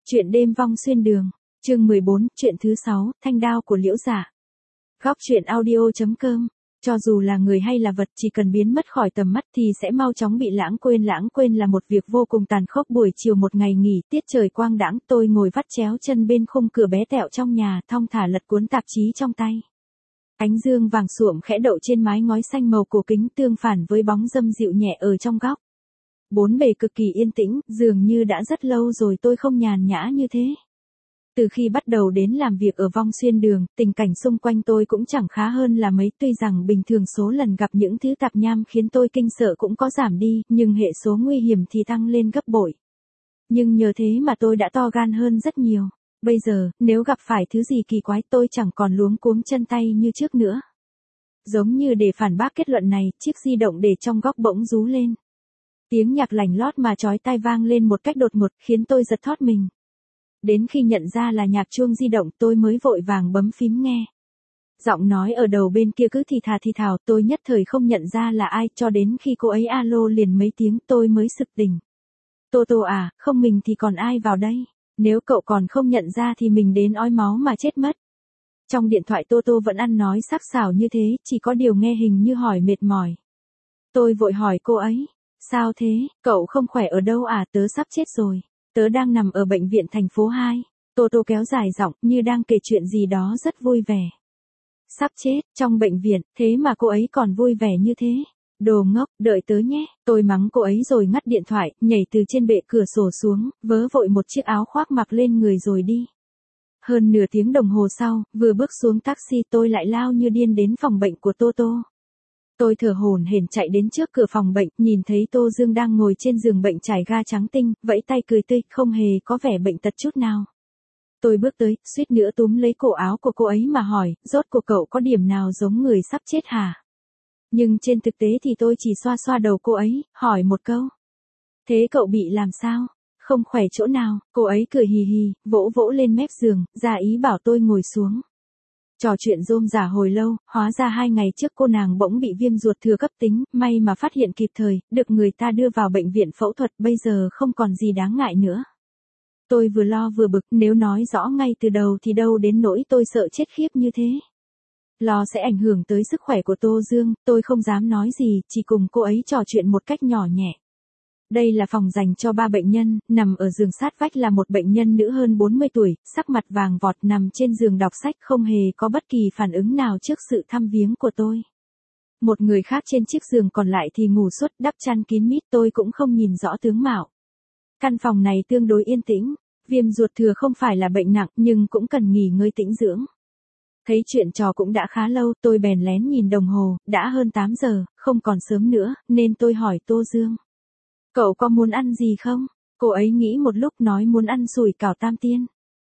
Chuyện đêm vong xuyên đường, chương 14, chuyện thứ 6, thanh đao của Liễu Dạ. Góc truyện audio.com. Cho dù là người hay là vật chỉ cần biến mất khỏi tầm mắt thì sẽ mau chóng bị lãng quên. Lãng quên là một việc vô cùng tàn khốc. Buổi chiều một ngày nghỉ, tiết trời quang đãng, tôi ngồi vắt chéo chân bên khung cửa bé tẹo trong nhà, thong thả lật cuốn tạp chí trong tay. Ánh dương vàng suộm khẽ đậu trên mái ngói xanh màu cổ kính tương phản với bóng râm dịu nhẹ ở trong góc. Bốn bề cực kỳ yên tĩnh, dường như đã rất lâu rồi tôi không nhàn nhã như thế. Từ khi bắt đầu đến làm việc ở vong xuyên đường, tình cảnh xung quanh tôi cũng chẳng khá hơn là mấy. Tuy rằng bình thường số lần gặp những thứ tạp nham khiến tôi kinh sợ cũng có giảm đi, nhưng hệ số nguy hiểm thì tăng lên gấp bội. Nhưng nhờ thế mà tôi đã to gan hơn rất nhiều. Bây giờ, nếu gặp phải thứ gì kỳ quái tôi chẳng còn luống cuống chân tay như trước nữa. Giống như để phản bác kết luận này, chiếc di động để trong góc bỗng rú lên. Tiếng nhạc lành lót mà chói tai vang lên một cách đột ngột khiến tôi giật thót mình. Đến khi nhận ra là nhạc chuông di động tôi mới vội vàng bấm phím nghe. Giọng nói ở đầu bên kia cứ thì thào tôi nhất thời không nhận ra là ai cho đến khi cô ấy alo liền mấy tiếng tôi mới sực tỉnh. Tô Tô à, không mình thì còn ai vào đây? Nếu cậu còn không nhận ra thì mình đến ói máu mà chết mất. Trong điện thoại Tô Tô vẫn ăn nói sắc sảo như thế, chỉ có điều nghe hình như hỏi mệt mỏi. Tôi vội hỏi cô ấy. Sao thế, cậu không khỏe ở đâu à? Tớ sắp chết rồi. Tớ đang nằm ở bệnh viện thành phố 2. Tô Tô kéo dài giọng như đang kể chuyện gì đó rất vui vẻ. Sắp chết, trong bệnh viện, thế mà cô ấy còn vui vẻ như thế. Đồ ngốc, đợi tớ nhé. Tôi mắng cô ấy rồi ngắt điện thoại, nhảy từ trên bệ cửa sổ xuống, vớ vội một chiếc áo khoác mặc lên người rồi đi. Hơn nửa tiếng đồng hồ sau, vừa bước xuống taxi tôi lại lao như điên đến phòng bệnh của Tô Tô. Tôi thở hổn hển chạy đến trước cửa phòng bệnh, nhìn thấy Tô Dương đang ngồi trên giường bệnh trải ga trắng tinh, vẫy tay cười tươi, không hề có vẻ bệnh tật chút nào. Tôi bước tới, suýt nữa túm lấy cổ áo của cô ấy mà hỏi, rốt cuộc cậu có điểm nào giống người sắp chết hả? Nhưng trên thực tế thì tôi chỉ xoa xoa đầu cô ấy, hỏi một câu. Thế cậu bị làm sao? Không khỏe chỗ nào? Cô ấy cười hì hì, vỗ vỗ lên mép giường, ra ý bảo tôi ngồi xuống. Trò chuyện rôm rả hồi lâu, hóa ra 2 ngày trước cô nàng bỗng bị viêm ruột thừa cấp tính, may mà phát hiện kịp thời, được người ta đưa vào bệnh viện phẫu thuật, bây giờ không còn gì đáng ngại nữa. Tôi vừa lo vừa bực, nếu nói rõ ngay từ đầu thì đâu đến nỗi tôi sợ chết khiếp như thế. Lo sẽ ảnh hưởng tới sức khỏe của Tô Dương, tôi không dám nói gì, chỉ cùng cô ấy trò chuyện một cách nhỏ nhẹ. Đây là phòng dành cho 3 bệnh nhân, nằm ở giường sát vách là một bệnh nhân nữ hơn 40 tuổi, sắc mặt vàng vọt nằm trên giường đọc sách không hề có bất kỳ phản ứng nào trước sự thăm viếng của tôi. Một người khác trên chiếc giường còn lại thì ngủ suốt đắp chăn kín mít tôi cũng không nhìn rõ tướng mạo. Căn phòng này tương đối yên tĩnh, viêm ruột thừa không phải là bệnh nặng nhưng cũng cần nghỉ ngơi tĩnh dưỡng. Thấy chuyện trò cũng đã khá lâu tôi bèn lén nhìn đồng hồ, đã hơn 8 giờ, không còn sớm nữa, nên tôi hỏi Tô Dương. Cậu có muốn ăn gì không? Cô ấy nghĩ một lúc nói muốn ăn sủi cảo Tam Tiên.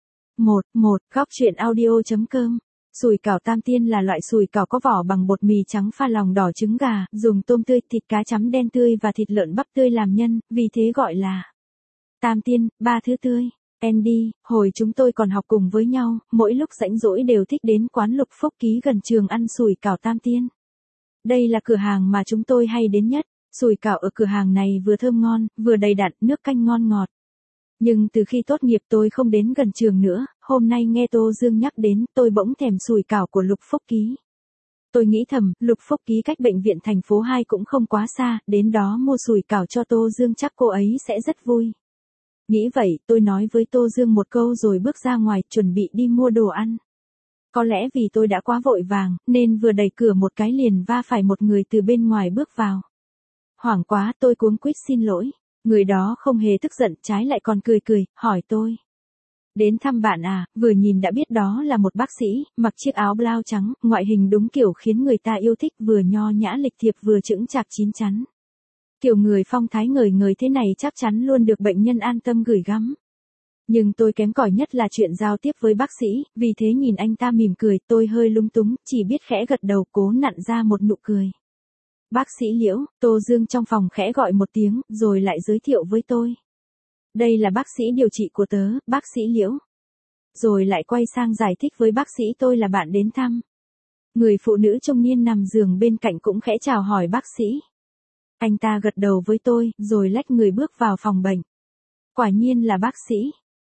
Góc truyện audio.com. Sủi cảo Tam Tiên là loại sủi cảo có vỏ bằng bột mì trắng pha lòng đỏ trứng gà, dùng tôm tươi, thịt cá chấm đen tươi và thịt lợn bắp tươi làm nhân, vì thế gọi là Tam Tiên, 3 thứ tươi. Andy, hồi chúng tôi còn học cùng với nhau, mỗi lúc rảnh rỗi đều thích đến quán Lục Phúc Ký gần trường ăn sủi cảo Tam Tiên. Đây là cửa hàng mà chúng tôi hay đến nhất. Sủi cảo ở cửa hàng này vừa thơm ngon, vừa đầy đặn, nước canh ngon ngọt. Nhưng từ khi tốt nghiệp tôi không đến gần trường nữa, hôm nay nghe Tô Dương nhắc đến, tôi bỗng thèm sủi cảo của Lục Phúc Ký. Tôi nghĩ thầm, Lục Phúc Ký cách bệnh viện thành phố 2 cũng không quá xa, đến đó mua sủi cảo cho Tô Dương chắc cô ấy sẽ rất vui. Nghĩ vậy, tôi nói với Tô Dương một câu rồi bước ra ngoài, chuẩn bị đi mua đồ ăn. Có lẽ vì tôi đã quá vội vàng, nên vừa đẩy cửa một cái liền va phải một người từ bên ngoài bước vào. Hoảng quá tôi cuống quýt xin lỗi, người đó không hề tức giận trái lại còn cười, hỏi tôi. Đến thăm bạn à? Vừa nhìn đã biết đó là một bác sĩ, mặc chiếc áo blau trắng, ngoại hình đúng kiểu khiến người ta yêu thích, vừa nho nhã lịch thiệp vừa chững chạc chín chắn. Kiểu người phong thái ngời ngời thế này chắc chắn luôn được bệnh nhân an tâm gửi gắm. Nhưng tôi kém cỏi nhất là chuyện giao tiếp với bác sĩ, vì thế nhìn anh ta mỉm cười tôi hơi lung túng, chỉ biết khẽ gật đầu cố nặn ra một nụ cười. Bác sĩ Liễu, Tô Dương trong phòng khẽ gọi một tiếng, rồi lại giới thiệu với tôi. Đây là bác sĩ điều trị của tớ, bác sĩ Liễu. Rồi lại quay sang giải thích với bác sĩ tôi là bạn đến thăm. Người phụ nữ trung niên nằm giường bên cạnh cũng khẽ chào hỏi bác sĩ. Anh ta gật đầu với tôi, rồi lách người bước vào phòng bệnh. Quả nhiên là bác sĩ.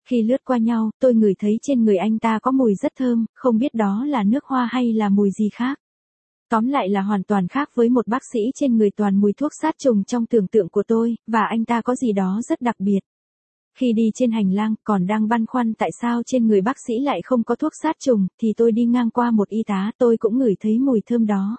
Khi lướt qua nhau, tôi ngửi thấy trên người anh ta có mùi rất thơm, không biết đó là nước hoa hay là mùi gì khác. Tóm lại là hoàn toàn khác với một bác sĩ trên người toàn mùi thuốc sát trùng trong tưởng tượng của tôi, và anh ta có gì đó rất đặc biệt. Khi đi trên hành lang, còn đang băn khoăn tại sao trên người bác sĩ lại không có thuốc sát trùng, thì tôi đi ngang qua một y tá, tôi cũng ngửi thấy mùi thơm đó.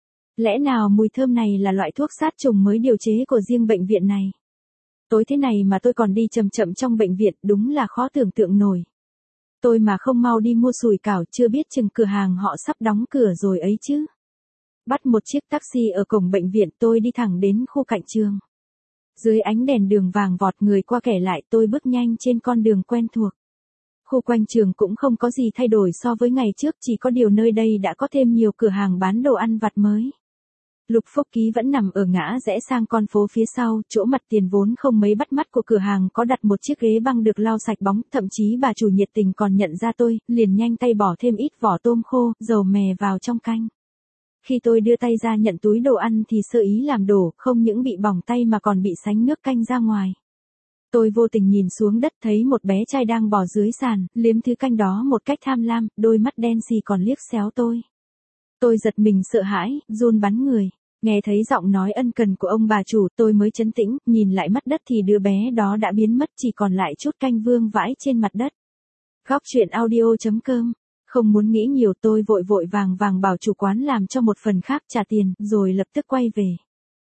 Lẽ nào mùi thơm này là loại thuốc sát trùng mới điều chế của riêng bệnh viện này? Tối thế này mà tôi còn đi chậm chậm trong bệnh viện, đúng là khó tưởng tượng nổi. Tôi mà không mau đi mua sủi cảo, chưa biết chừng cửa hàng họ sắp đóng cửa rồi ấy chứ. Bắt một chiếc taxi ở cổng bệnh viện, tôi đi thẳng đến khu cạnh trường. Dưới ánh đèn đường vàng vọt người qua kẻ lại, tôi bước nhanh trên con đường quen thuộc. Khu quanh trường cũng không có gì thay đổi so với ngày trước, chỉ có điều nơi đây đã có thêm nhiều cửa hàng bán đồ ăn vặt mới. Lục Phúc Ký vẫn nằm ở ngã rẽ sang con phố phía sau, chỗ mặt tiền vốn không mấy bắt mắt của cửa hàng có đặt một chiếc ghế băng được lau sạch bóng, thậm chí bà chủ nhiệt tình còn nhận ra tôi, liền nhanh tay bỏ thêm ít vỏ tôm khô, dầu mè vào trong canh. Khi tôi đưa tay ra nhận túi đồ ăn thì sơ ý làm đổ, không những bị bỏng tay mà còn bị sánh nước canh ra ngoài. Tôi vô tình nhìn xuống đất thấy một bé trai đang bò dưới sàn, liếm thứ canh đó một cách tham lam, đôi mắt đen xì còn liếc xéo tôi. Tôi giật mình sợ hãi, run bắn người. Nghe thấy giọng nói ân cần của ông bà chủ, tôi mới trấn tĩnh, nhìn lại mắt đất thì đứa bé đó đã biến mất, chỉ còn lại chút canh vương vãi trên mặt đất. Góc truyện audio.com. Không muốn nghĩ nhiều, tôi vội vội vàng bảo chủ quán làm cho một phần khác trả tiền, rồi lập tức quay về.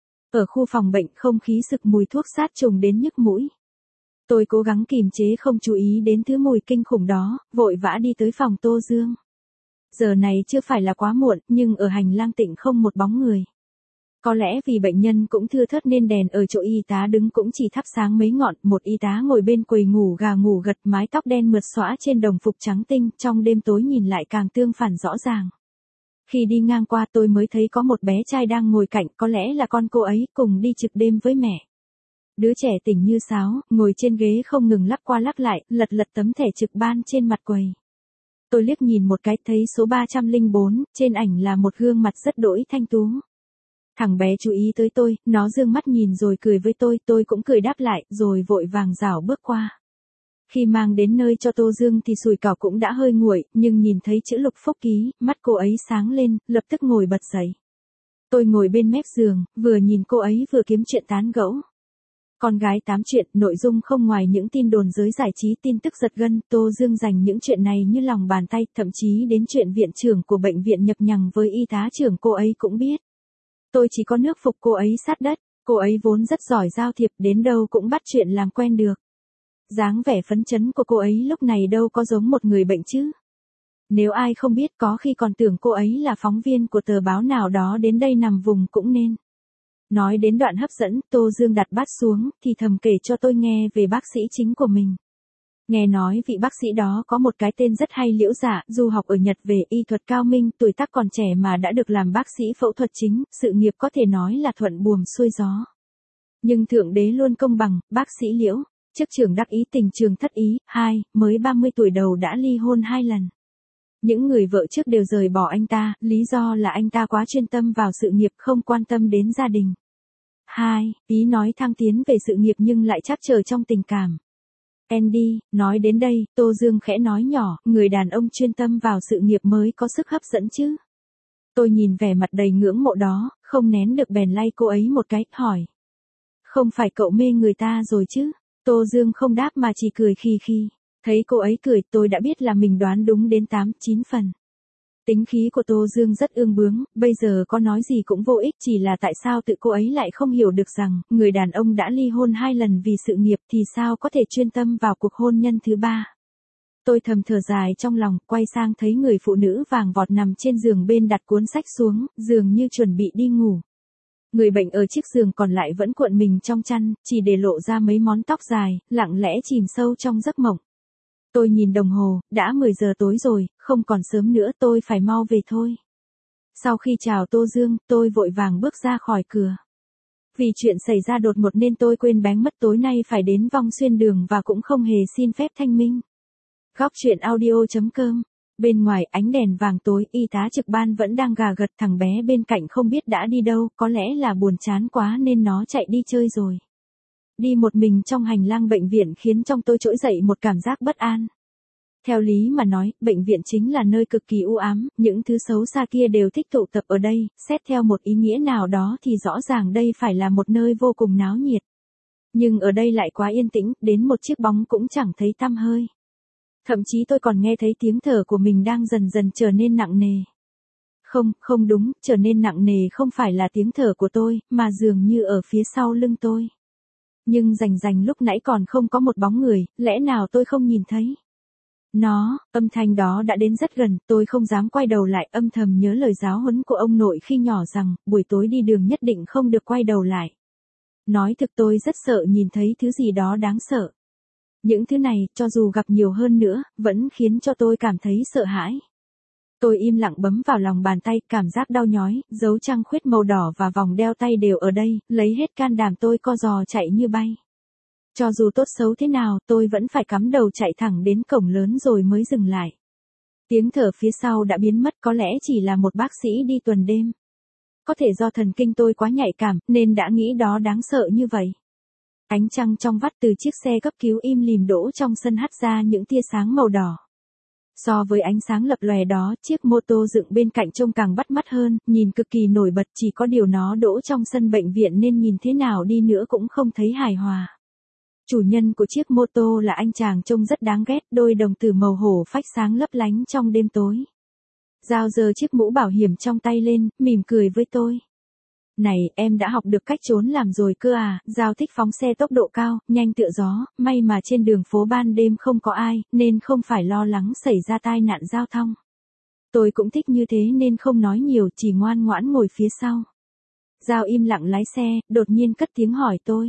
Ở khu phòng bệnh không khí sực mùi thuốc sát trùng đến nhức mũi. Tôi cố gắng kìm chế không chú ý đến thứ mùi kinh khủng đó, vội vã đi tới phòng Tô Dương. Giờ này chưa phải là quá muộn, nhưng ở hành lang tịnh không một bóng người. Có lẽ vì bệnh nhân cũng thưa thớt nên đèn ở chỗ y tá đứng cũng chỉ thắp sáng mấy ngọn, một y tá ngồi bên quầy ngủ gà ngủ gật, mái tóc đen mượt xõa trên đồng phục trắng tinh, trong đêm tối nhìn lại càng tương phản rõ ràng. Khi đi ngang qua tôi mới thấy có một bé trai đang ngồi cạnh, có lẽ là con cô ấy, cùng đi trực đêm với mẹ. Đứa trẻ tỉnh như sáo, ngồi trên ghế không ngừng lắc qua lắc lại, lật tấm thẻ trực ban trên mặt quầy. Tôi liếc nhìn một cái thấy số 304, trên ảnh là một gương mặt rất đỗi thanh tú. Thằng bé chú ý tới tôi, nó dương mắt nhìn rồi cười với tôi cũng cười đáp lại, rồi vội vàng rảo bước qua. Khi mang đến nơi cho Tô Dương thì sủi cảo cũng đã hơi nguội, nhưng nhìn thấy chữ Lục Phúc Ký, mắt cô ấy sáng lên, lập tức ngồi bật dậy. Tôi ngồi bên mép giường, vừa nhìn cô ấy vừa kiếm chuyện tán gẫu. Con gái tám chuyện, nội dung không ngoài những tin đồn giới giải trí, tin tức giật gân, Tô Dương dành những chuyện này như lòng bàn tay, thậm chí đến chuyện viện trưởng của bệnh viện nhập nhằng với y tá trưởng cô ấy cũng biết. Tôi chỉ có nước phục cô ấy sát đất, cô ấy vốn rất giỏi giao thiệp, đến đâu cũng bắt chuyện làm quen được. Dáng vẻ phấn chấn của cô ấy lúc này đâu có giống một người bệnh chứ. Nếu ai không biết có khi còn tưởng cô ấy là phóng viên của tờ báo nào đó đến đây nằm vùng cũng nên. Nói đến đoạn hấp dẫn, Tô Dương đặt bát xuống, thì thầm kể cho tôi nghe về bác sĩ chính của mình. Nghe nói vị bác sĩ đó có một cái tên rất hay, Liễu Dạ, du học ở Nhật về y thuật cao minh, tuổi tác còn trẻ mà đã được làm bác sĩ phẫu thuật chính, sự nghiệp có thể nói là thuận buồm xuôi gió. Nhưng Thượng Đế luôn công bằng, bác sĩ Liễu, chức trưởng đắc ý tình trường thất ý, mới 30 tuổi đầu đã ly hôn 2 lần. Những người vợ trước đều rời bỏ anh ta, lý do là anh ta quá chuyên tâm vào sự nghiệp, không quan tâm đến gia đình. Ý nói thăng tiến về sự nghiệp nhưng lại trắc trở trong tình cảm. Andy, nói đến đây, Tô Dương khẽ nói nhỏ, người đàn ông chuyên tâm vào sự nghiệp mới có sức hấp dẫn chứ. Tôi nhìn vẻ mặt đầy ngưỡng mộ đó, không nén được bèn lay cô ấy một cái, hỏi. Không phải cậu mê người ta rồi chứ? Tô Dương không đáp mà chỉ cười khì khì. Thấy cô ấy cười, tôi đã biết là mình đoán đúng đến 8-9 phần. Tính khí của Tô Dương rất ương bướng, bây giờ có nói gì cũng vô ích, chỉ là tại sao tự cô ấy lại không hiểu được rằng, người đàn ông đã ly hôn 2 lần vì sự nghiệp thì sao có thể chuyên tâm vào cuộc hôn nhân thứ 3. Tôi thầm thở dài trong lòng, quay sang thấy người phụ nữ vàng vọt nằm trên giường bên đặt cuốn sách xuống, dường như chuẩn bị đi ngủ. Người bệnh ở chiếc giường còn lại vẫn cuộn mình trong chăn, chỉ để lộ ra mấy món tóc dài, lặng lẽ chìm sâu trong giấc mộng. Tôi nhìn đồng hồ, đã 10 giờ tối rồi, không còn sớm nữa, tôi phải mau về thôi. Sau khi chào Tô Dương, tôi vội vàng bước ra khỏi cửa. Vì chuyện xảy ra đột ngột nên tôi quên bén mất tối nay phải đến Vong Xuyên Đường và cũng không hề xin phép thanh minh. Góc truyện audio.com. Bên ngoài ánh đèn vàng tối, y tá trực ban vẫn đang gà gật, thằng bé bên cạnh không biết đã đi đâu, có lẽ là buồn chán quá nên nó chạy đi chơi rồi. Đi một mình trong hành lang bệnh viện khiến trong tôi trỗi dậy một cảm giác bất an. Theo lý mà nói, bệnh viện chính là nơi cực kỳ u ám, những thứ xấu xa kia đều thích tụ tập ở đây, xét theo một ý nghĩa nào đó thì rõ ràng đây phải là một nơi vô cùng náo nhiệt. Nhưng ở đây lại quá yên tĩnh, đến một chiếc bóng cũng chẳng thấy tăm hơi. Thậm chí tôi còn nghe thấy tiếng thở của mình đang dần dần trở nên nặng nề. Không đúng, trở nên nặng nề không phải là tiếng thở của tôi, mà dường như ở phía sau lưng tôi. Nhưng rành lúc nãy còn không có một bóng người, lẽ nào tôi không nhìn thấy? Âm thanh đó đã đến rất gần, tôi không dám quay đầu lại, âm thầm nhớ lời giáo huấn của ông nội khi nhỏ rằng, buổi tối đi đường nhất định không được quay đầu lại. Nói thực tôi rất sợ nhìn thấy thứ gì đó đáng sợ. Những thứ này, cho dù gặp nhiều hơn nữa, vẫn khiến cho tôi cảm thấy sợ hãi. Tôi im lặng bấm vào lòng bàn tay, cảm giác đau nhói, dấu trăng khuyết màu đỏ và vòng đeo tay đều ở đây, lấy hết can đảm tôi co giò chạy như bay. Cho dù tốt xấu thế nào, tôi vẫn phải cắm đầu chạy thẳng đến cổng lớn rồi mới dừng lại. Tiếng thở phía sau đã biến mất, có lẽ chỉ là một bác sĩ đi tuần đêm. Có thể do thần kinh tôi quá nhạy cảm, nên đã nghĩ đó đáng sợ như vậy. Ánh trăng trong vắt từ chiếc xe cấp cứu im lìm đỗ trong sân hắt ra những tia sáng màu đỏ. So với ánh sáng lập lòe đó, chiếc mô tô dựng bên cạnh trông càng bắt mắt hơn, nhìn cực kỳ nổi bật, chỉ có điều nó đỗ trong sân bệnh viện nên nhìn thế nào đi nữa cũng không thấy hài hòa. Chủ nhân của chiếc mô tô là anh chàng trông rất đáng ghét, đôi đồng tử màu hổ phách sáng lấp lánh trong đêm tối. Giao giơ chiếc mũ bảo hiểm trong tay lên, mỉm cười với tôi. Này, em đã học được cách trốn làm rồi cơ à? Giao thích phóng xe tốc độ cao, nhanh tựa gió, may mà trên đường phố ban đêm không có ai, nên không phải lo lắng xảy ra tai nạn giao thông. Tôi cũng thích như thế nên không nói nhiều, chỉ ngoan ngoãn ngồi phía sau. Giao im lặng lái xe, đột nhiên cất tiếng hỏi tôi.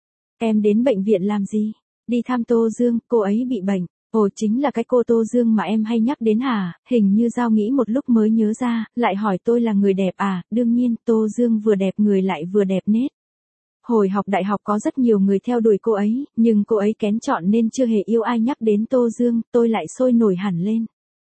Em đến bệnh viện làm gì? Đi thăm Tô Dương, cô ấy bị bệnh. Ồ, chính là cái cô Tô Dương mà em hay nhắc đến hả? Hình như Giao nghĩ một lúc mới nhớ ra, lại hỏi tôi là người đẹp à? Đương nhiên, Tô Dương vừa đẹp người lại vừa đẹp nết. Hồi học đại học có rất nhiều người theo đuổi cô ấy, nhưng cô ấy kén chọn nên chưa hề yêu ai nhắc đến Tô Dương, tôi lại sôi nổi hẳn lên.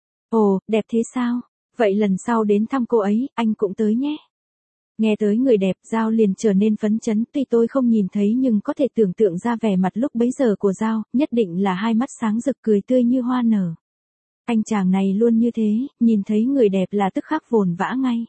Ồ, đẹp thế sao? Vậy lần sau đến thăm cô ấy, anh cũng tới nhé. Nghe tới người đẹp, Giao liền trở nên phấn chấn, tuy tôi không nhìn thấy nhưng có thể tưởng tượng ra vẻ mặt lúc bấy giờ của Giao, nhất định là hai mắt sáng rực cười tươi như hoa nở. Anh chàng này luôn như thế, nhìn thấy người đẹp là tức khắc vồn vã ngay.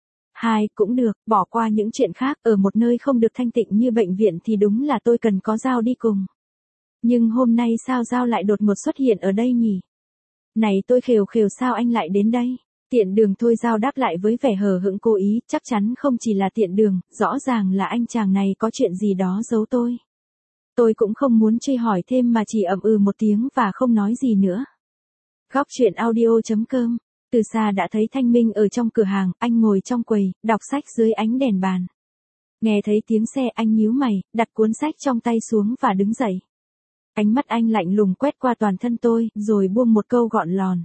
Cũng được, bỏ qua những chuyện khác, ở một nơi không được thanh tịnh như bệnh viện thì đúng là tôi cần có Giao đi cùng. Nhưng hôm nay sao Giao lại đột ngột xuất hiện ở đây nhỉ? Này tôi khều sao anh lại đến đây? Tiện đường thôi, Giao đáp lại với vẻ hờ hững cố ý, chắc chắn không chỉ là tiện đường, rõ ràng là anh chàng này có chuyện gì đó giấu tôi. Tôi cũng không muốn truy hỏi thêm mà chỉ ậm ừ một tiếng và không nói gì nữa. Góc truyện audio.com. Từ xa đã thấy Thanh Minh ở trong cửa hàng, anh ngồi trong quầy, đọc sách dưới ánh đèn bàn. Nghe thấy tiếng xe anh nhíu mày, đặt cuốn sách trong tay xuống và đứng dậy. Ánh mắt anh lạnh lùng quét qua toàn thân tôi, rồi buông một câu gọn lòn.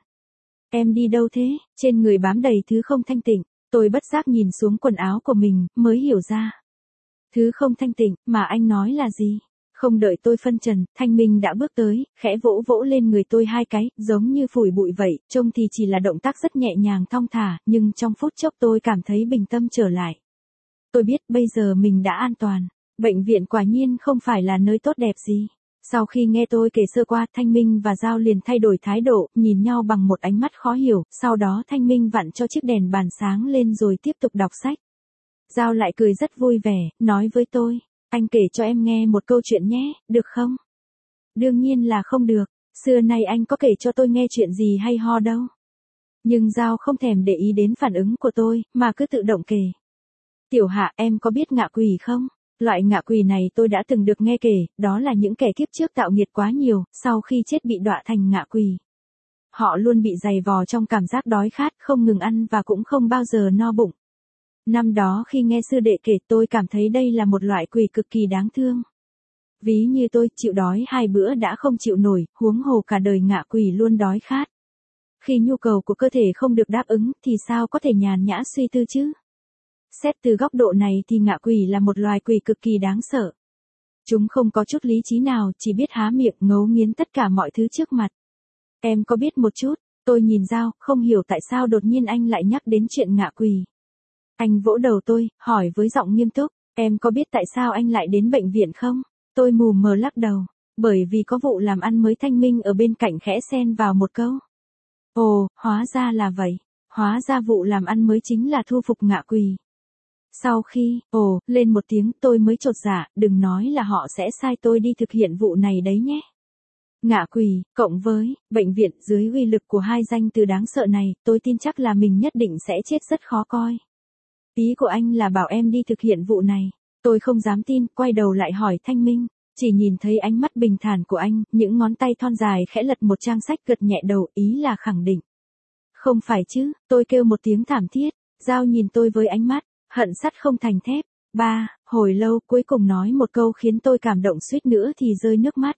Em đi đâu thế? Trên người bám đầy thứ không thanh tịnh. Tôi bất giác nhìn xuống quần áo của mình, mới hiểu ra. Thứ không thanh tịnh, mà anh nói là gì? Không đợi tôi phân trần, Thanh Minh đã bước tới, khẽ vỗ vỗ lên người tôi hai cái, giống như phủi bụi vậy, trông thì chỉ là động tác rất nhẹ nhàng thong thả, nhưng trong phút chốc tôi cảm thấy bình tâm trở lại. Tôi biết bây giờ mình đã an toàn. Bệnh viện quả nhiên không phải là nơi tốt đẹp gì. Sau khi nghe tôi kể sơ qua, Thanh Minh và Giao liền thay đổi thái độ, nhìn nhau bằng một ánh mắt khó hiểu, sau đó Thanh Minh vặn cho chiếc đèn bàn sáng lên rồi tiếp tục đọc sách. Giao lại cười rất vui vẻ, nói với tôi, anh kể cho em nghe một câu chuyện nhé, được không? Đương nhiên là không được, xưa nay anh có kể cho tôi nghe chuyện gì hay ho đâu. Nhưng Giao không thèm để ý đến phản ứng của tôi, mà cứ tự động kể. Tiểu Hạ, em có biết ngạ quỷ không? Loại ngạ quỷ này tôi đã từng được nghe kể, đó là những kẻ kiếp trước tạo nghiệt quá nhiều, sau khi chết bị đọa thành ngạ quỷ. Họ luôn bị dày vò trong cảm giác đói khát, không ngừng ăn và cũng không bao giờ no bụng. Năm đó khi nghe sư đệ kể tôi cảm thấy đây là một loại quỷ cực kỳ đáng thương. Ví như tôi chịu đói 2 bữa đã không chịu nổi, huống hồ cả đời ngạ quỷ luôn đói khát. Khi nhu cầu của cơ thể không được đáp ứng thì sao có thể nhàn nhã suy tư chứ? Xét từ góc độ này thì ngạ quỷ là một loài quỷ cực kỳ đáng sợ. Chúng không có chút lý trí nào, chỉ biết há miệng ngấu nghiến tất cả mọi thứ trước mặt. Em có biết một chút, tôi nhìn Giao, không hiểu tại sao đột nhiên anh lại nhắc đến chuyện ngạ quỷ. Anh vỗ đầu tôi, hỏi với giọng nghiêm túc, em có biết tại sao anh lại đến bệnh viện không? Tôi mù mờ lắc đầu, bởi vì có vụ làm ăn mới. Thanh Minh ở bên cạnh khẽ xen vào một câu. Ồ, hóa ra là vậy. Hóa ra vụ làm ăn mới chính là thu phục Ngạ Quỳ. Sau khi, lên một tiếng tôi mới chột dạ, đừng nói là họ sẽ sai tôi đi thực hiện vụ này đấy nhé. Ngạ Quỳ, cộng với, bệnh viện dưới uy lực của hai danh từ đáng sợ này, tôi tin chắc là mình nhất định sẽ chết rất khó coi. Ý của anh là bảo em đi thực hiện vụ này. Tôi không dám tin, quay đầu lại hỏi Thanh Minh. Chỉ nhìn thấy ánh mắt bình thản của anh, những ngón tay thon dài khẽ lật một trang sách, gật nhẹ đầu, ý là khẳng định. Không phải chứ, tôi kêu một tiếng thảm thiết. Giao nhìn tôi với ánh mắt hận sắt không thành thép. Hồi lâu cuối cùng nói một câu khiến tôi cảm động suýt nữa thì rơi nước mắt.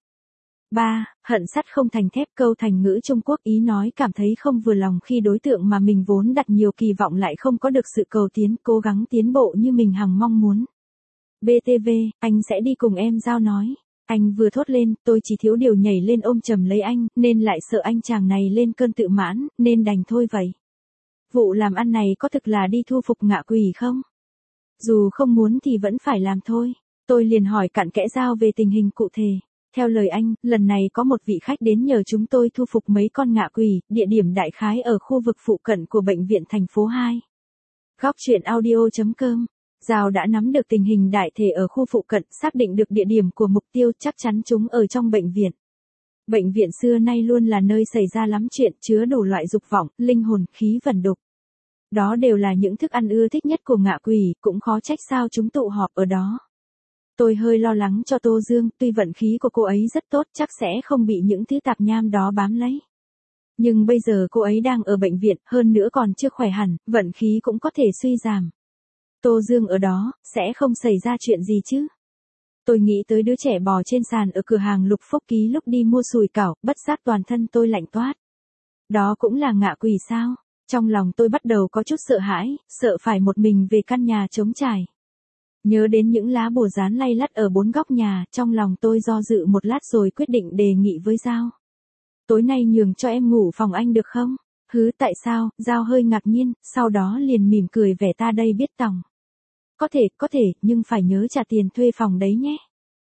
Hận sắt không thành thép, câu thành ngữ Trung Quốc, ý nói cảm thấy không vừa lòng khi đối tượng mà mình vốn đặt nhiều kỳ vọng lại không có được sự cầu tiến, cố gắng tiến bộ như mình hằng mong muốn. BTV, anh sẽ đi cùng em, Giao nói. Anh vừa thốt lên, tôi chỉ thiếu điều nhảy lên ôm chầm lấy anh, nên lại sợ anh chàng này lên cơn tự mãn, nên đành thôi vậy. Vụ làm ăn này có thực là đi thu phục Ngạ Quỳ không? Dù không muốn thì vẫn phải làm thôi. Tôi liền hỏi cặn kẽ Giao về tình hình cụ thể. Theo lời anh, lần này có một vị khách đến nhờ chúng tôi thu phục mấy con ngạ quỳ, địa điểm đại khái ở khu vực phụ cận của bệnh viện thành phố 2. Góc truyện audio.com. Giao đã nắm được tình hình đại thể ở khu phụ cận, xác định được địa điểm của mục tiêu, chắc chắn chúng ở trong bệnh viện. Bệnh viện xưa nay luôn là nơi xảy ra lắm chuyện, chứa đủ loại dục vọng, linh hồn, khí vẩn đục. Đó đều là những thức ăn ưa thích nhất của ngạ quỳ, cũng khó trách sao chúng tụ họp ở đó. Tôi hơi lo lắng cho Tô Dương, tuy vận khí của cô ấy rất tốt, chắc sẽ không bị những thứ tạp nham đó bám lấy. Nhưng bây giờ cô ấy đang ở bệnh viện, hơn nữa còn chưa khỏe hẳn, vận khí cũng có thể suy giảm. Tô Dương ở đó, sẽ không xảy ra chuyện gì chứ? Tôi nghĩ tới đứa trẻ bò trên sàn ở cửa hàng Lục Phúc Ký lúc đi mua sùi cảo, bất giác toàn thân tôi lạnh toát. Đó cũng là ngạ quỳ sao? Trong lòng tôi bắt đầu có chút sợ hãi, sợ phải một mình về căn nhà trống trải. Nhớ đến những lá bùa dán lay lắt ở bốn góc nhà, trong lòng tôi do dự một lát rồi quyết định đề nghị với Giao. Tối nay nhường cho em ngủ phòng anh được không? Tại sao? Giao hơi ngạc nhiên, sau đó liền mỉm cười vẻ ta đây biết tòng. Có thể, nhưng phải nhớ trả tiền thuê phòng đấy nhé.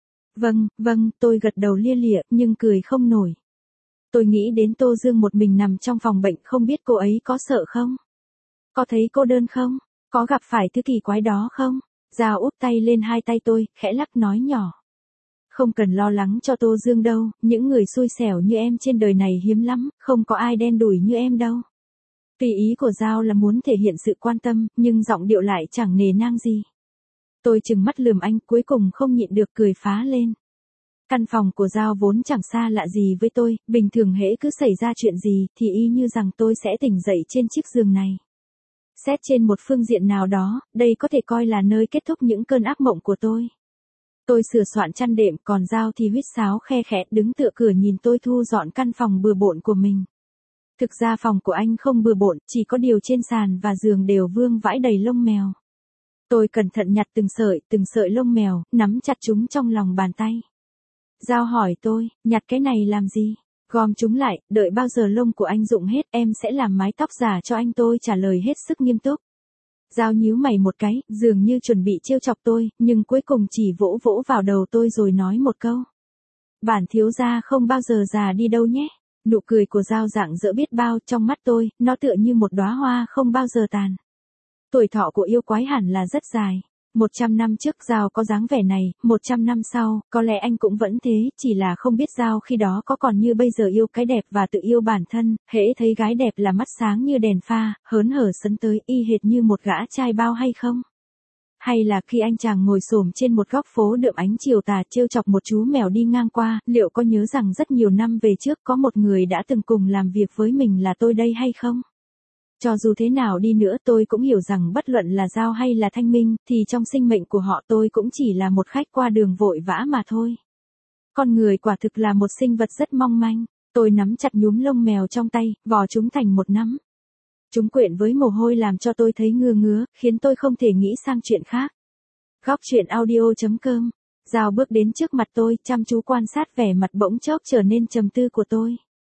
Vâng, tôi gật đầu lia lịa, nhưng cười không nổi. Tôi nghĩ đến Tô Dương một mình nằm trong phòng bệnh, không biết cô ấy có sợ không? Có thấy cô đơn không? Có gặp phải thứ kỳ quái đó không? Giao úp tay lên hai tay tôi, khẽ lắc nói nhỏ. Không cần lo lắng cho Tô Dương đâu, những người xui xẻo như em trên đời này hiếm lắm, không có ai đen đủi như em đâu. Tuy ý của Giao là muốn thể hiện sự quan tâm, nhưng giọng điệu lại chẳng nề nang gì. Tôi trừng mắt lườm anh, cuối cùng không nhịn được cười phá lên. Căn phòng của Giao vốn chẳng xa lạ gì với tôi, bình thường hễ cứ xảy ra chuyện gì, thì y như rằng tôi sẽ tỉnh dậy trên chiếc giường này. Xét trên một phương diện nào đó, đây có thể coi là nơi kết thúc những cơn ác mộng của tôi. Tôi sửa soạn chăn đệm, còn Giao thì huýt sáo khe khẽ đứng tựa cửa nhìn tôi thu dọn căn phòng bừa bộn của mình. Thực ra phòng của anh không bừa bộn, chỉ có điều trên sàn và giường đều vương vãi đầy lông mèo. Tôi cẩn thận nhặt từng sợi lông mèo, nắm chặt chúng trong lòng bàn tay. Giao hỏi tôi, nhặt cái này làm gì? Gom chúng lại, đợi bao giờ lông của anh rụng hết em sẽ làm mái tóc giả cho anh, tôi trả lời hết sức nghiêm túc. Giao nhíu mày một cái, dường như chuẩn bị trêu chọc tôi, nhưng cuối cùng chỉ vỗ vỗ vào đầu tôi rồi nói một câu. Bản thiếu gia không bao giờ già đi đâu nhé. Nụ cười của Giao rạng rỡ biết bao, trong mắt tôi, nó tựa như một đóa hoa không bao giờ tàn. Tuổi thọ của yêu quái hẳn là rất dài. 100 năm trước Giao có dáng vẻ này, 100 năm sau, có lẽ anh cũng vẫn thế, chỉ là không biết Giao khi đó có còn như bây giờ yêu cái đẹp và tự yêu bản thân, hễ thấy gái đẹp là mắt sáng như đèn pha, hớn hở sấn tới y hệt như một gã trai bao hay không? Hay là khi anh chàng ngồi xổm trên một góc phố đượm ánh chiều tà trêu chọc một chú mèo đi ngang qua, liệu có nhớ rằng rất nhiều năm về trước có một người đã từng cùng làm việc với mình là tôi đây hay không? Cho dù thế nào đi nữa tôi cũng hiểu rằng bất luận là Giao hay là Thanh Minh, thì trong sinh mệnh của họ tôi cũng chỉ là một khách qua đường vội vã mà thôi. Con người quả thực là một sinh vật rất mong manh, tôi nắm chặt nhúm lông mèo trong tay, vò chúng thành một nắm. Chúng quyện với mồ hôi làm cho tôi thấy ngứa, khiến tôi không thể nghĩ sang chuyện khác. Góc truyện audio.com. Giao bước đến trước mặt tôi, chăm chú quan sát vẻ mặt bỗng chốc trở nên trầm tư của tôi.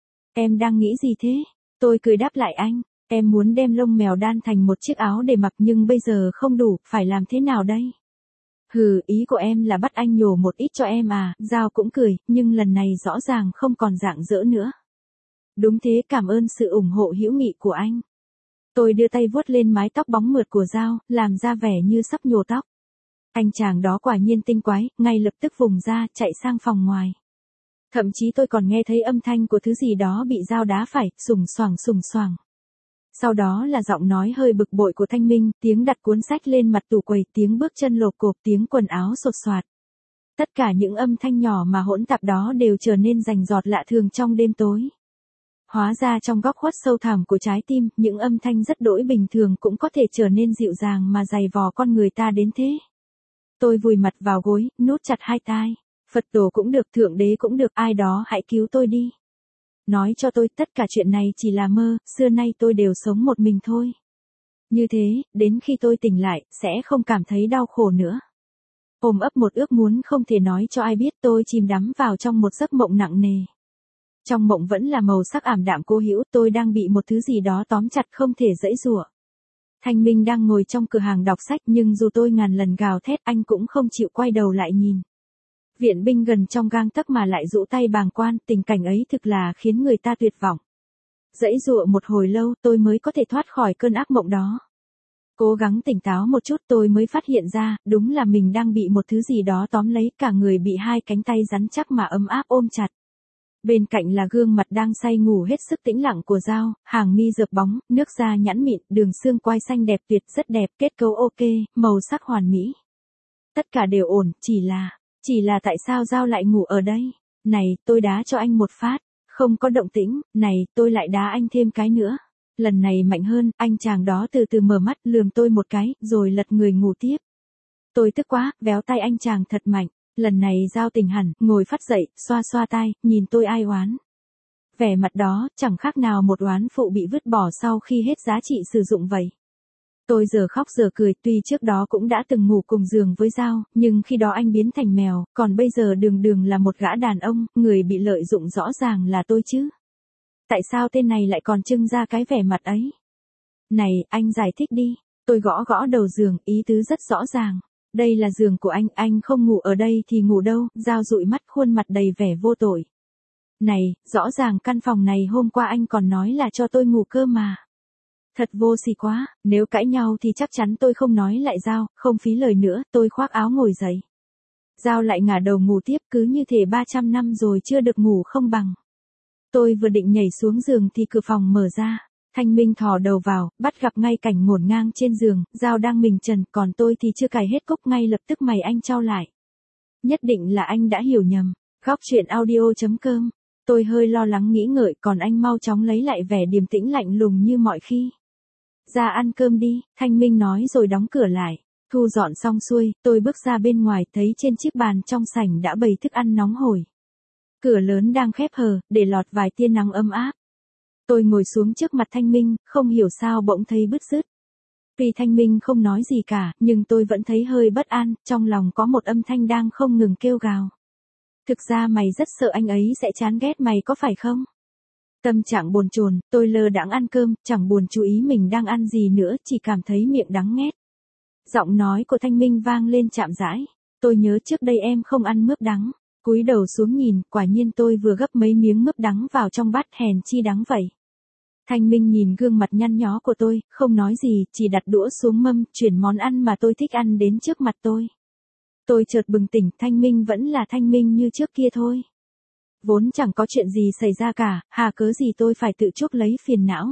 Em đang nghĩ gì thế? Tôi cười đáp lại anh. Em muốn đem lông mèo đan thành một chiếc áo để mặc nhưng bây giờ không đủ, phải làm thế nào đây? Hừ, ý của em là bắt anh nhổ một ít cho em à, Giao cũng cười, nhưng lần này rõ ràng không còn rạng rỡ nữa. Đúng thế, cảm ơn sự ủng hộ hữu nghị của anh. Tôi đưa tay vuốt lên mái tóc bóng mượt của Giao, làm ra vẻ như sắp nhổ tóc. Anh chàng đó quả nhiên tinh quái, ngay lập tức vùng ra, chạy sang phòng ngoài. Thậm chí tôi còn nghe thấy âm thanh của thứ gì đó bị Giao đá phải, sùng xoàng. Sau đó là giọng nói hơi bực bội của Thanh Minh, tiếng đặt cuốn sách lên mặt tủ quầy, tiếng bước chân lộp cộp, tiếng quần áo xột xoạt. Tất cả những âm thanh nhỏ mà hỗn tạp đó đều trở nên rành rọt lạ thường trong đêm tối. Hóa ra trong góc khuất sâu thẳm của trái tim, những âm thanh rất đỗi bình thường cũng có thể trở nên dịu dàng mà dày vò con người ta đến thế. Tôi vùi mặt vào gối, nút chặt hai tai. Phật tổ cũng được, Thượng đế cũng được, ai đó hãy cứu tôi đi. Nói cho tôi tất cả chuyện này chỉ là mơ, xưa nay tôi đều sống một mình thôi. Như thế, đến khi tôi tỉnh lại, sẽ không cảm thấy đau khổ nữa. Ôm ấp một ước muốn không thể nói cho ai biết, tôi chìm đắm vào trong một giấc mộng nặng nề. Trong mộng vẫn là màu sắc ảm đạm cố hữu, tôi đang bị một thứ gì đó tóm chặt không thể giãy giụa. Thanh Minh đang ngồi trong cửa hàng đọc sách, nhưng dù tôi ngàn lần gào thét anh cũng không chịu quay đầu lại nhìn. Viện binh gần trong gang tấc mà lại rũ tay bàng quan, tình cảnh ấy thực là khiến người ta tuyệt vọng. Giãy giụa một hồi lâu tôi mới có thể thoát khỏi cơn ác mộng đó. Cố gắng tỉnh táo một chút tôi mới phát hiện ra, đúng là mình đang bị một thứ gì đó tóm lấy, cả người bị hai cánh tay rắn chắc mà ấm áp ôm chặt. Bên cạnh là gương mặt đang say ngủ hết sức tĩnh lặng của Giao, hàng mi rợp bóng, nước da nhẵn mịn, đường xương quai xanh đẹp tuyệt, rất đẹp, kết cấu ok, màu sắc hoàn mỹ. Tất cả đều ổn, chỉ là tại sao Giao lại ngủ ở đây? Này, tôi đá cho anh một phát, không có động tĩnh, này, tôi lại đá anh thêm cái nữa. Lần này mạnh hơn, anh chàng đó từ từ mở mắt, lườm tôi một cái, rồi lật người ngủ tiếp. Tôi tức quá, véo tay anh chàng thật mạnh. Lần này Giao tỉnh hẳn, ngồi phắt dậy, xoa xoa tai, nhìn tôi ai oán. Vẻ mặt đó, chẳng khác nào một oán phụ bị vứt bỏ sau khi hết giá trị sử dụng vậy. Tôi giờ khóc giờ cười, tuy trước đó cũng đã từng ngủ cùng giường với Giao, nhưng khi đó anh biến thành mèo, còn bây giờ đường đường là một gã đàn ông, người bị lợi dụng rõ ràng là tôi chứ. Tại sao tên này lại còn trưng ra cái vẻ mặt ấy? Này, anh giải thích đi. Tôi gõ gõ đầu giường, ý tứ rất rõ ràng. Đây là giường của anh không ngủ ở đây thì ngủ đâu? Giao dụi mắt, khuôn mặt đầy vẻ vô tội. Này, rõ ràng căn phòng này hôm qua anh còn nói là cho tôi ngủ cơ mà. Thật vô sỉ quá, nếu cãi nhau thì chắc chắn tôi không nói lại Giao, không phí lời nữa, tôi khoác áo ngồi dậy. Giao lại ngả đầu ngủ tiếp, cứ như thể 300 năm rồi chưa được ngủ không bằng. Tôi vừa định nhảy xuống giường thì cửa phòng mở ra. Thanh Minh thò đầu vào, bắt gặp ngay cảnh ngổn ngang trên giường, Giao đang mình trần, còn tôi thì chưa cài hết cúc, ngay lập tức mày anh chau lại. Nhất định là anh đã hiểu nhầm. Góc truyện audio.com. Tôi hơi lo lắng nghĩ ngợi, còn anh mau chóng lấy lại vẻ điềm tĩnh lạnh lùng như mọi khi. Ra ăn cơm đi, Thanh Minh nói rồi đóng cửa lại. Thu dọn xong xuôi, tôi bước ra bên ngoài, thấy trên chiếc bàn trong sảnh đã bày thức ăn nóng hổi. Cửa lớn đang khép hờ, để lọt vài tia nắng ấm áp. Tôi ngồi xuống trước mặt Thanh Minh, không hiểu sao bỗng thấy bứt rứt. Tuy Thanh Minh không nói gì cả, nhưng tôi vẫn thấy hơi bất an, trong lòng có một âm thanh đang không ngừng kêu gào. Thực ra mày rất sợ anh ấy sẽ chán ghét mày có phải không? Tâm trạng bồn chồn, tôi lơ đãng ăn cơm, chẳng buồn chú ý mình đang ăn gì nữa, chỉ cảm thấy miệng đắng nghét. Giọng nói của Thanh Minh vang lên chạm rãi. Tôi nhớ trước đây em không ăn mướp đắng. Cúi đầu xuống nhìn, quả nhiên tôi vừa gấp mấy miếng mướp đắng vào trong bát, hèn chi đắng vậy. Thanh Minh nhìn gương mặt nhăn nhó của tôi, không nói gì, chỉ đặt đũa xuống mâm, chuyển món ăn mà tôi thích ăn đến trước mặt tôi. Tôi chợt bừng tỉnh, Thanh Minh vẫn là Thanh Minh như trước kia thôi. Vốn chẳng có chuyện gì xảy ra cả, hà cớ gì tôi phải tự chuốc lấy phiền não.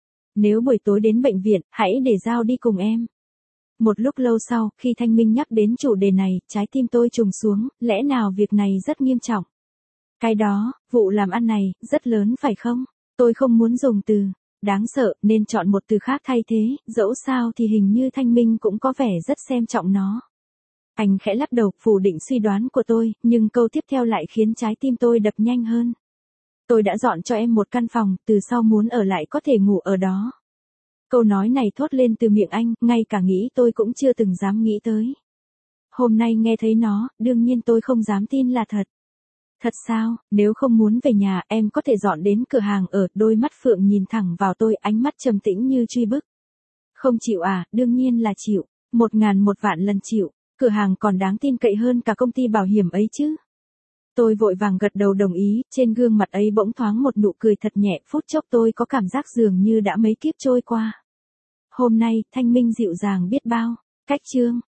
Nếu buổi tối đến bệnh viện, hãy để Giao đi cùng em. Một lúc lâu sau, khi Thanh Minh nhắc đến chủ đề này, trái tim tôi trùng xuống, lẽ nào việc này rất nghiêm trọng. Cái đó, vụ làm ăn này, rất lớn phải không? Tôi không muốn dùng từ đáng sợ, nên chọn một từ khác thay thế, dẫu sao thì hình như Thanh Minh cũng có vẻ rất xem trọng nó. Anh khẽ lắc đầu, phủ định suy đoán của tôi, nhưng câu tiếp theo lại khiến trái tim tôi đập nhanh hơn. Tôi đã dọn cho em một căn phòng, từ sau muốn ở lại có thể ngủ ở đó. Câu nói này thốt lên từ miệng anh, ngay cả nghĩ tôi cũng chưa từng dám nghĩ tới. Hôm nay nghe thấy nó, đương nhiên tôi không dám tin là thật. Thật sao, nếu không muốn về nhà, em có thể dọn đến cửa hàng ở, đôi mắt Phượng nhìn thẳng vào tôi, ánh mắt trầm tĩnh như truy bức. Không chịu à, đương nhiên là chịu, 1000 1 vạn lần chịu. cửa hàng còn đáng tin cậy hơn cả công ty bảo hiểm ấy chứ. Tôi vội vàng gật đầu đồng ý, trên gương mặt ấy bỗng thoáng một nụ cười thật nhẹ, phút chốc tôi có cảm giác dường như đã mấy kiếp trôi qua. Hôm nay, thanh minh dịu dàng biết bao. Cách chương